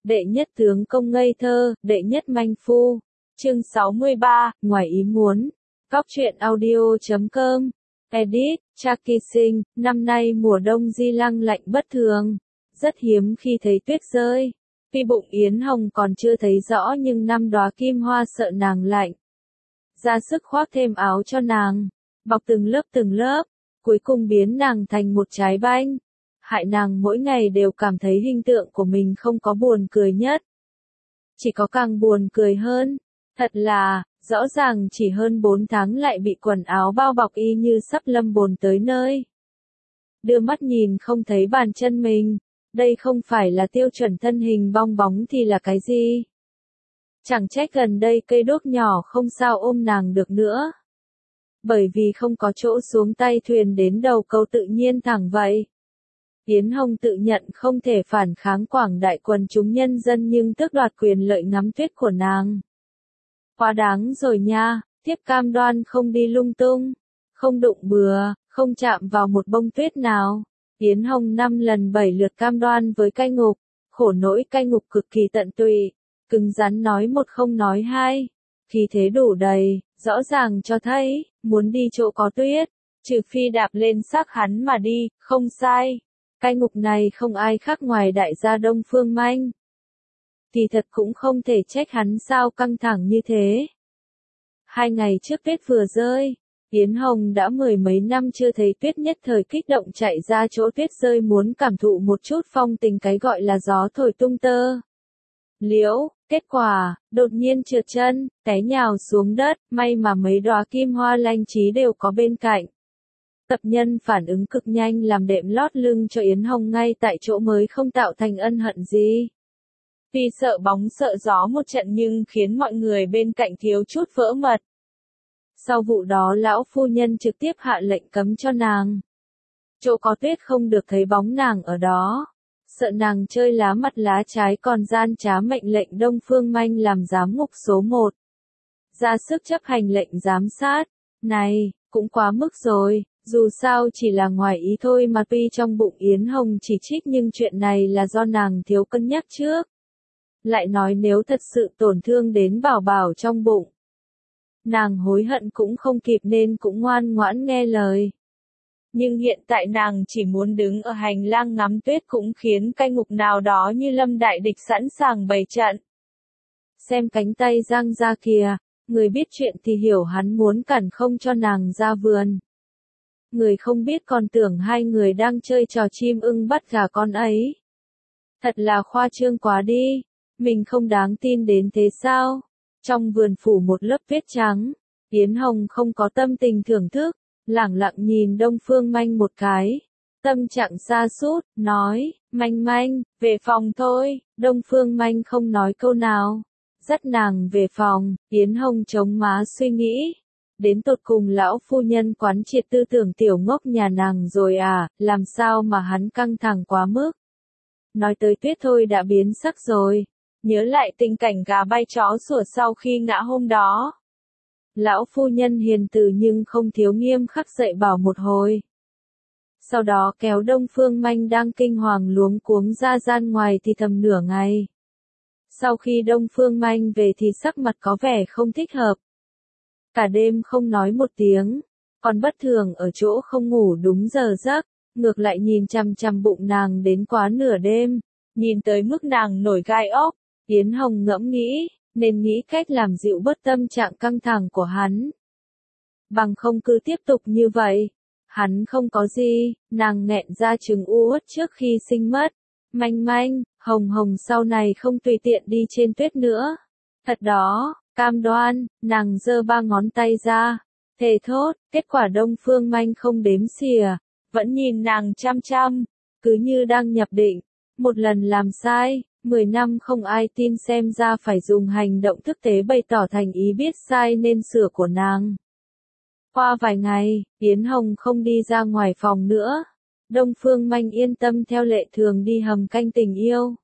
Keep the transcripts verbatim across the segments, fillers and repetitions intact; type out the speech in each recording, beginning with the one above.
đệ nhất tướng công ngây thơ, đệ nhất manh phu. Chương sáu mươi ba, ngoài ý muốn. Cóc truyện audio chấm com. Edit, Chucky Sinh, năm nay mùa đông Di Lăng lạnh bất thường. Rất hiếm khi thấy tuyết rơi. Tuy bụng Yến Hồng còn chưa thấy rõ nhưng năm đóa kim hoa sợ nàng lạnh. Ra sức khoác thêm áo cho nàng. Bọc từng lớp từng lớp. Cuối cùng biến nàng thành một trái banh. Hại nàng mỗi ngày đều cảm thấy hình tượng của mình không có buồn cười nhất. Chỉ có càng buồn cười hơn. Thật là, rõ ràng chỉ hơn bốn tháng lại bị quần áo bao bọc y như sắp lâm bồn tới nơi. Đưa mắt nhìn không thấy bàn chân mình. Đây không phải là tiêu chuẩn thân hình bong bóng thì là cái gì? Chẳng trách gần đây cây đốt nhỏ không sao ôm nàng được nữa. Bởi vì không có chỗ xuống tay thuyền đến đầu câu tự nhiên thẳng vậy. Yến Hồng tự nhận không thể phản kháng quảng đại quần chúng nhân dân nhưng tước đoạt quyền lợi ngắm tuyết của nàng. Quá đáng rồi nha, tiếp cam đoan không đi lung tung, không đụng bừa, không chạm vào một bông tuyết nào. Yến Hồng năm lần bảy lượt cam đoan với cai ngục, khổ nỗi cai ngục cực kỳ tận tụy, cứng rắn nói một không nói hai, khí thế đủ đầy, rõ ràng cho thấy, muốn đi chỗ có tuyết, trừ phi đạp lên xác hắn mà đi, không sai. Cai ngục này không ai khác ngoài đại gia Đông Phương Manh. Thì thật cũng không thể trách hắn sao căng thẳng như thế. Hai ngày trước tuyết vừa rơi, Yến Hồng đã mười mấy năm chưa thấy tuyết nhất thời kích động chạy ra chỗ tuyết rơi muốn cảm thụ một chút phong tình cái gọi là gió thổi tung tơ. Liễu, kết quả, đột nhiên trượt chân, té nhào xuống đất, may mà mấy đóa kim hoa lanh trí đều có bên cạnh. Tập nhân phản ứng cực nhanh làm đệm lót lưng cho Yến Hồng ngay tại chỗ mới không tạo thành ân hận gì. Vì sợ bóng sợ gió một trận nhưng khiến mọi người bên cạnh thiếu chút vỡ mật. Sau vụ đó lão phu nhân trực tiếp hạ lệnh cấm cho nàng. Chỗ có tuyết không được thấy bóng nàng ở đó. Sợ nàng chơi lá mặt lá trái còn gian trá mệnh lệnh Đông Phương Manh làm giám ngục số một. Ra sức chấp hành lệnh giám sát. Này, cũng quá mức rồi. Dù sao chỉ là ngoài ý thôi mà tuy trong bụng Yến Hồng chỉ trích nhưng chuyện này là do nàng thiếu cân nhắc trước. Lại nói nếu thật sự tổn thương đến bảo bảo trong bụng. Nàng hối hận cũng không kịp nên cũng ngoan ngoãn nghe lời. Nhưng hiện tại nàng chỉ muốn đứng ở hành lang ngắm tuyết cũng khiến cai ngục nào đó như lâm đại địch sẵn sàng bày trận. Xem cánh tay giang ra kìa, người biết chuyện thì hiểu hắn muốn cản không cho nàng ra vườn. Người không biết còn tưởng hai người đang chơi trò chim ưng bắt gà con ấy. Thật là khoa trương quá đi, mình không đáng tin đến thế sao? Trong vườn phủ một lớp tuyết trắng, Yến Hồng không có tâm tình thưởng thức, lẳng lặng nhìn Đông Phương Manh một cái. Tâm trạng sa sút, nói, Manh Manh, về phòng thôi. Đông Phương Manh không nói câu nào. Dắt nàng về phòng, Yến Hồng chống má suy nghĩ. Đến tột cùng lão phu nhân quán triệt tư tưởng tiểu ngốc nhà nàng rồi à, làm sao mà hắn căng thẳng quá mức. Nói tới tuyết thôi đã biến sắc rồi. Nhớ lại tình cảnh gà bay chó sủa sau khi ngã hôm đó. Lão phu nhân hiền từ nhưng không thiếu nghiêm khắc dạy bảo một hồi. Sau đó kéo Đông Phương Manh đang kinh hoàng luống cuống ra gian ngoài thì thầm nửa ngày. Sau khi Đông Phương Manh về thì sắc mặt có vẻ không thích hợp. Cả đêm không nói một tiếng, còn bất thường ở chỗ không ngủ đúng giờ giấc, ngược lại nhìn chằm chằm bụng nàng đến quá nửa đêm, nhìn tới mức nàng nổi gai ốc. Yến Hồng ngẫm nghĩ, nên nghĩ cách làm dịu bớt tâm trạng căng thẳng của hắn. Bằng không cứ tiếp tục như vậy. Hắn không có gì, nàng nghẹn ra trừng u uất trước khi sinh mất. Manh Manh, Hồng Hồng sau này không tùy tiện đi trên tuyết nữa. Thật đó, cam đoan, nàng giơ ba ngón tay ra. Thề thốt, kết quả Đông Phương Manh không đếm xỉa, vẫn nhìn nàng chăm chăm, cứ như đang nhập định. Một lần làm sai. Mười năm không ai tin xem ra phải dùng hành động thực tế bày tỏ thành ý biết sai nên sửa của nàng. Qua vài ngày, Yến Hồng không đi ra ngoài phòng nữa. Đông Phương Manh yên tâm theo lệ thường đi hầm canh tình yêu.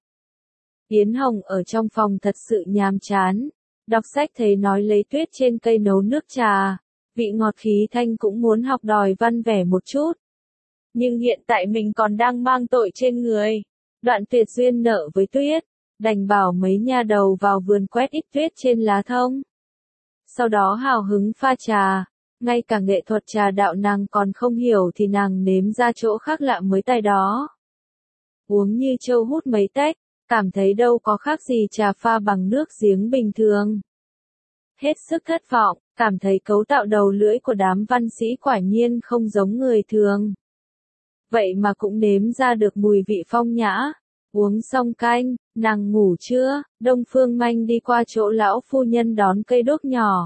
Yến Hồng ở trong phòng thật sự nhàm chán. Đọc sách thấy nói lấy tuyết trên cây nấu nước trà. Vị ngọt khí thanh cũng muốn học đòi văn vẻ một chút. Nhưng hiện tại mình còn đang mang tội trên người. Đoạn tuyệt duyên nợ với tuyết, đành bảo mấy nha đầu vào vườn quét ít tuyết trên lá thông. Sau đó hào hứng pha trà, ngay cả nghệ thuật trà đạo nàng còn không hiểu thì nàng nếm ra chỗ khác lạ mới tài đó. Uống như trâu hút mấy tách, cảm thấy đâu có khác gì trà pha bằng nước giếng bình thường. Hết sức thất vọng, cảm thấy cấu tạo đầu lưỡi của đám văn sĩ quả nhiên không giống người thường. Vậy mà cũng nếm ra được mùi vị phong nhã. Uống xong canh, nàng ngủ chưa? Đông Phương Manh đi qua chỗ lão phu nhân đón cây đốt nhỏ.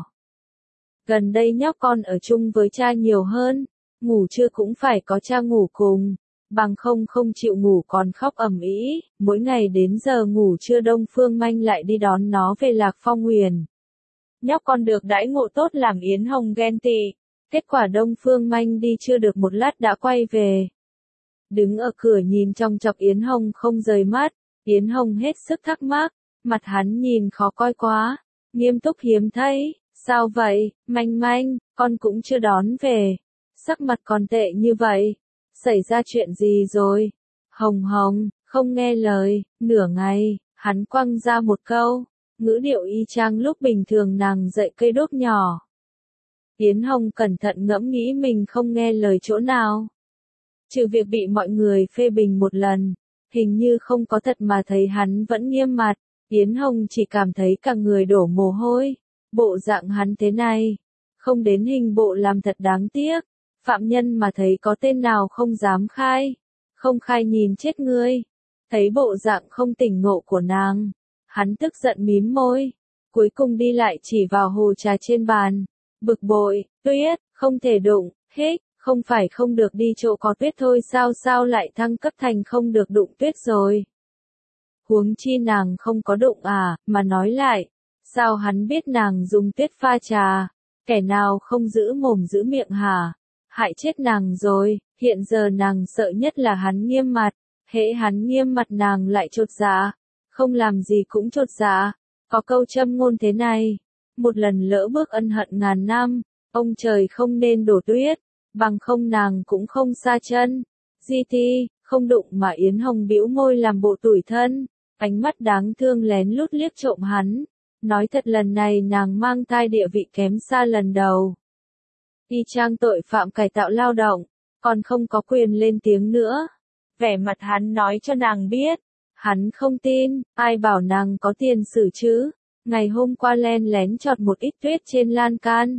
Gần đây nhóc con ở chung với cha nhiều hơn, ngủ trưa cũng phải có cha ngủ cùng, bằng không không chịu ngủ còn khóc ầm ĩ. Mỗi ngày đến giờ ngủ trưa Đông Phương Manh lại đi đón nó về Lạc Phong Huyền. Nhóc con được đãi ngộ tốt làm Yến Hồng ghen tị, kết quả Đông Phương Manh đi chưa được một lát đã quay về. Đứng ở cửa nhìn trong chọc Yến Hồng không rời mắt, Yến Hồng hết sức thắc mắc, mặt hắn nhìn khó coi quá, nghiêm túc hiếm thấy, sao vậy, Manh Manh, con cũng chưa đón về, sắc mặt còn tệ như vậy, xảy ra chuyện gì rồi? Hồng Hồng, không nghe lời, nửa ngày, hắn quăng ra một câu, ngữ điệu y chang lúc bình thường nàng dạy cây đốt nhỏ. Yến Hồng cẩn thận ngẫm nghĩ mình không nghe lời chỗ nào. Trừ việc bị mọi người phê bình một lần, hình như không có thật mà thấy hắn vẫn nghiêm mặt, Yến Hồng chỉ cảm thấy cả người đổ mồ hôi, bộ dạng hắn thế này, không đến hình bộ làm thật đáng tiếc, phạm nhân mà thấy có tên nào không dám khai, không khai nhìn chết ngươi, thấy bộ dạng không tỉnh ngộ của nàng, hắn tức giận mím môi, cuối cùng đi lại chỉ vào hồ trà trên bàn, bực bội, tuyết, không thể đụng, hích. Không phải không được đi chỗ có tuyết thôi sao sao lại thăng cấp thành không được đụng tuyết rồi. Huống chi nàng không có đụng à, mà nói lại, sao hắn biết nàng dùng tuyết pha trà, kẻ nào không giữ mồm giữ miệng hả, hại chết nàng rồi, hiện giờ nàng sợ nhất là hắn nghiêm mặt, hễ hắn nghiêm mặt nàng lại chột dạ, không làm gì cũng chột dạ, có câu châm ngôn thế này, một lần lỡ bước ân hận ngàn năm, ông trời không nên đổ tuyết. Bằng không nàng cũng không xa chân. Di thi, không đụng mà Yến Hồng bĩu môi làm bộ tủi thân, ánh mắt đáng thương lén lút liếc trộm hắn. Nói thật lần này nàng mang thai địa vị kém xa lần đầu. Y chang tội phạm cải tạo lao động, còn không có quyền lên tiếng nữa. Vẻ mặt hắn nói cho nàng biết, hắn không tin, ai bảo nàng có tiền xử chứ. Ngày hôm qua len lén chọt một ít tuyết trên lan can.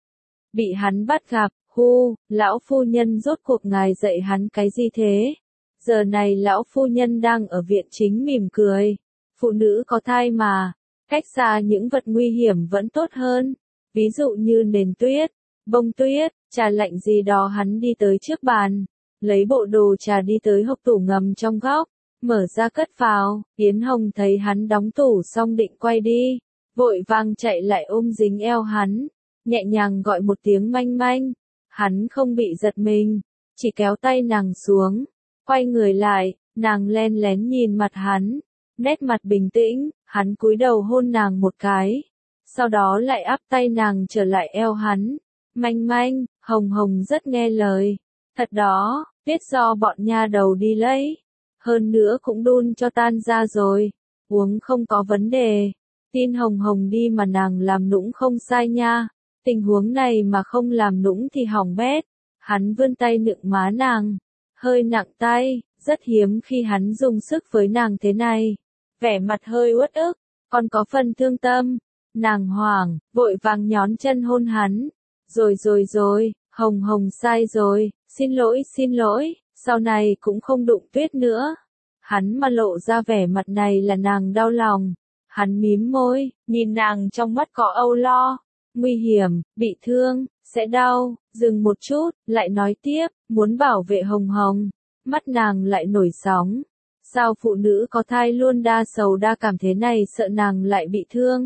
Bị hắn bắt gặp. Hu, lão phu nhân rốt cuộc ngài dạy hắn cái gì thế? Giờ này lão phu nhân đang ở viện chính mỉm cười. Phụ nữ có thai mà, cách xa những vật nguy hiểm vẫn tốt hơn. Ví dụ như nền tuyết, bông tuyết, trà lạnh gì đó hắn đi tới trước bàn. Lấy bộ đồ trà đi tới hộc tủ ngầm trong góc, mở ra cất vào. Yến Hồng thấy hắn đóng tủ xong định quay đi. Vội vàng chạy lại ôm dính eo hắn. Nhẹ nhàng gọi một tiếng Manh Manh. Hắn không bị giật mình, chỉ kéo tay nàng xuống, quay người lại, nàng len lén nhìn mặt hắn, nét mặt bình tĩnh, hắn cúi đầu hôn nàng một cái, sau đó lại áp tay nàng trở lại eo hắn. Manh Manh, Hồng Hồng rất nghe lời, thật đó, biết do bọn nha đầu đi lấy, hơn nữa cũng đun cho tan ra rồi, uống không có vấn đề, tin Hồng Hồng đi mà nàng làm nũng không sai nha. Tình huống này mà không làm nũng thì hỏng bét. Hắn vươn tay nựng má nàng, hơi nặng tay, rất hiếm khi hắn dùng sức với nàng thế này. Vẻ mặt hơi uất ức, còn có phần thương tâm. Nàng hoảng, vội vàng nhón chân hôn hắn. Rồi rồi rồi, Hồng Hồng sai rồi, xin lỗi xin lỗi, sau này cũng không đụng tuyết nữa. Hắn mà lộ ra vẻ mặt này là nàng đau lòng. Hắn mím môi, nhìn nàng trong mắt có âu lo. Nguy hiểm, bị thương, sẽ đau, dừng một chút, lại nói tiếp, muốn bảo vệ Hồng Hồng. Mắt nàng lại nổi sóng. Sao phụ nữ có thai luôn đa sầu đa cảm thế này sợ nàng lại bị thương?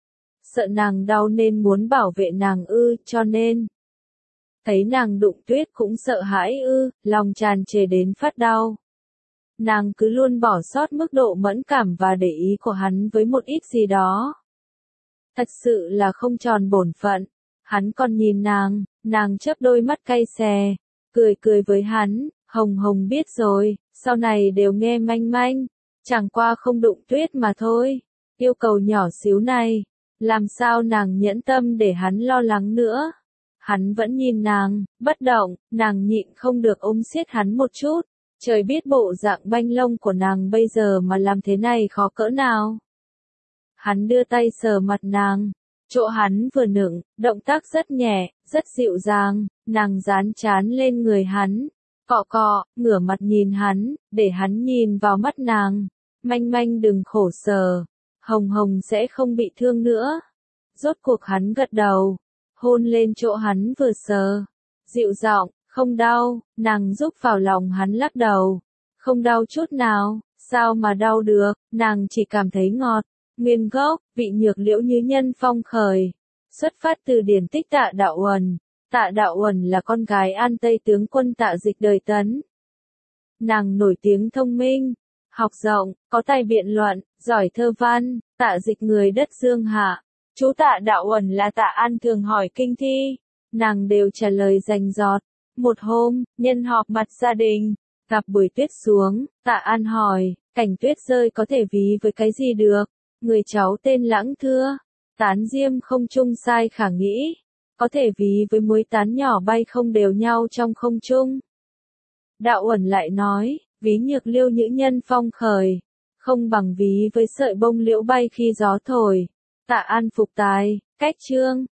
Sợ nàng đau nên muốn bảo vệ nàng ư, cho nên. Thấy nàng đụng tuyết cũng sợ hãi ư, lòng tràn trề đến phát đau. Nàng cứ luôn bỏ sót mức độ mẫn cảm và để ý của hắn với một ít gì đó. Thật sự là không tròn bổn phận. Hắn còn nhìn nàng, nàng chớp đôi mắt cay xè, cười cười với hắn, Hồng Hồng biết rồi, sau này đều nghe Manh Manh. chẳng qua không đụng tuyết mà thôi. Yêu cầu nhỏ xíu này, làm sao nàng nhẫn tâm để hắn lo lắng nữa. Hắn vẫn nhìn nàng, bất động, nàng nhịn không được ôm siết hắn một chút. Trời biết bộ dạng banh lông của nàng bây giờ mà làm thế này khó cỡ nào. Hắn đưa tay sờ mặt nàng, chỗ hắn vừa nựng, động tác rất nhẹ, rất dịu dàng, nàng dán trán lên người hắn, cọ cọ, ngửa mặt nhìn hắn, để hắn nhìn vào mắt nàng. Manh manh đừng khổ sở, Hồng Hồng sẽ không bị thương nữa. Rốt cuộc hắn gật đầu, hôn lên chỗ hắn vừa sờ, dịu giọng, không đau, nàng giúp vào lòng hắn lắc đầu. Không đau chút nào, sao mà đau được, nàng chỉ cảm thấy ngọt. Nguyên gốc, vị nhược liễu như nhân phong khởi. Xuất phát từ điển tích Tạ Đạo Uẩn. Tạ Đạo Uẩn là con gái An Tây tướng quân Tạ Dịch đời Tấn. Nàng nổi tiếng thông minh, học rộng, có tài biện luận, giỏi thơ văn. Tạ Dịch người đất Dương Hạ. Chú Tạ Đạo Uẩn là Tạ An thường hỏi kinh thi, nàng đều trả lời rành rọt. Một hôm, nhân họp mặt gia đình, gặp buổi tuyết xuống, Tạ An hỏi, cảnh tuyết rơi có thể ví với cái gì được? Người cháu tên Lãng thưa, tán diêm không trung sai khả nghĩ, có thể ví với muối tán nhỏ bay không đều nhau trong không trung. Đạo Uẩn lại nói, ví nhược liêu nhữ nhân phong khởi, không bằng ví với sợi bông liễu bay khi gió thổi. Tạ An phục tài, cách chương,